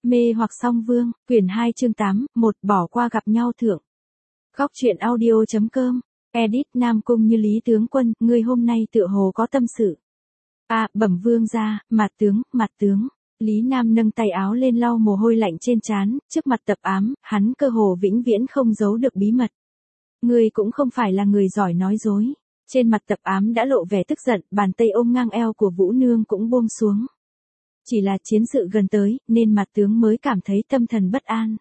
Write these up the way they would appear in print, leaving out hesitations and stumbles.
Mê hoặc song vương, quyển 2 chương 8, một bỏ qua gặp nhau thượng. Góc truyện audio.com, edit Nam Cung Như Lý tướng quân, ngươi hôm nay tựa hồ có tâm sự. Bẩm vương gia, mặt tướng. Lý Nam nâng tay áo lên lau mồ hôi lạnh trên trán, trước mặt Tập Ám, hắn cơ hồ vĩnh viễn không giấu được bí mật. Ngươi cũng không phải là người giỏi nói dối. Trên mặt Tập Ám đã lộ vẻ tức giận, bàn tay ôm ngang eo của Vũ Nương cũng buông xuống. Chỉ là chiến sự gần tới, nên mặt tướng mới cảm thấy tâm thần bất an.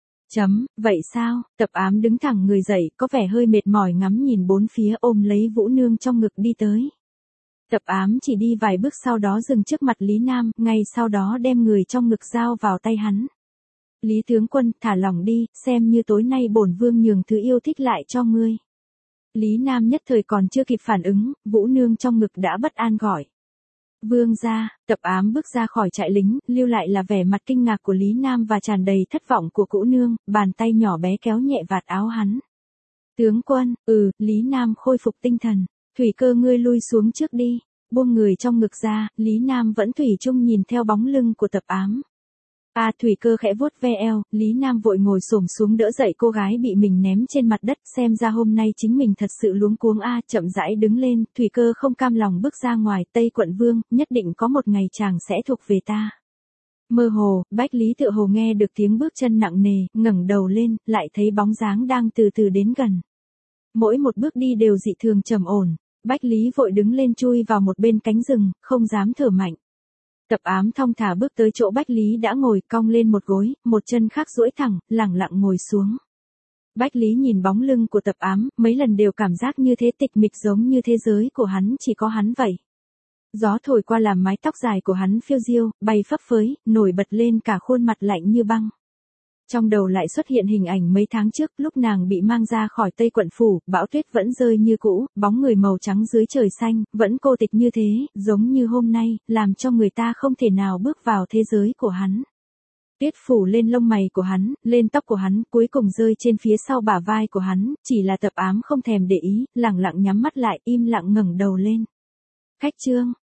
Vậy sao? Tập Ám đứng thẳng người dậy, có vẻ hơi mệt mỏi ngắm nhìn bốn phía, ôm lấy Vũ Nương trong ngực đi tới. Tập Ám chỉ đi vài bước sau đó dừng trước mặt Lý Nam, ngay sau đó đem người trong ngực giao vào tay hắn. Lý tướng quân, thả lỏng đi, xem như tối nay bổn vương nhường thứ yêu thích lại cho ngươi. Lý Nam nhất thời còn chưa kịp phản ứng, Vũ Nương trong ngực đã bất an gọi. Vương gia. Tập Ám bước ra khỏi trại lính, lưu lại là vẻ mặt kinh ngạc của Lý Nam và tràn đầy thất vọng của Cũ Nương, bàn tay nhỏ bé kéo nhẹ vạt áo hắn. Tướng quân, Lý Nam khôi phục tinh thần. Thủy Cơ ngươi lui xuống trước đi. Buông người trong ngực ra, Lý Nam vẫn thủy chung nhìn theo bóng lưng của Tập Ám. Thủy Cơ khẽ vuốt ve eo, Lý Nam vội ngồi xổm xuống đỡ dậy cô gái bị mình ném trên mặt đất, xem ra hôm nay chính mình thật sự luống cuống. Chậm rãi đứng lên, Thủy Cơ không cam lòng bước ra ngoài, Tây Quận Vương, nhất định có một ngày chàng sẽ thuộc về ta. Mơ hồ, Bách Lý tựa hồ nghe được tiếng bước chân nặng nề, ngẩng đầu lên, lại thấy bóng dáng đang từ từ đến gần. Mỗi một bước đi đều dị thường trầm ổn, Bách Lý vội đứng lên chui vào một bên cánh rừng, không dám thở mạnh. Tập Ám thong thả bước tới chỗ Bách Lý đã ngồi, cong lên một gối, một chân khác duỗi thẳng, lẳng lặng ngồi xuống. Bách Lý nhìn bóng lưng của Tập Ám, mấy lần đều cảm giác như thế tịch mịch, giống như thế giới của hắn chỉ có hắn vậy. Gió thổi qua làm mái tóc dài của hắn phiêu diêu, bay phấp phới, nổi bật lên cả khuôn mặt lạnh như băng. Trong đầu lại xuất hiện hình ảnh mấy tháng trước, lúc nàng bị mang ra khỏi Tây Quận Phủ, bão tuyết vẫn rơi như cũ, bóng người màu trắng dưới trời xanh, vẫn cô tịch như thế, giống như hôm nay, làm cho người ta không thể nào bước vào thế giới của hắn. Tuyết phủ lên lông mày của hắn, lên tóc của hắn, cuối cùng rơi trên phía sau bả vai của hắn, chỉ là Tập Ám không thèm để ý, lẳng lặng nhắm mắt lại, im lặng ngẩng đầu lên. Khách trương,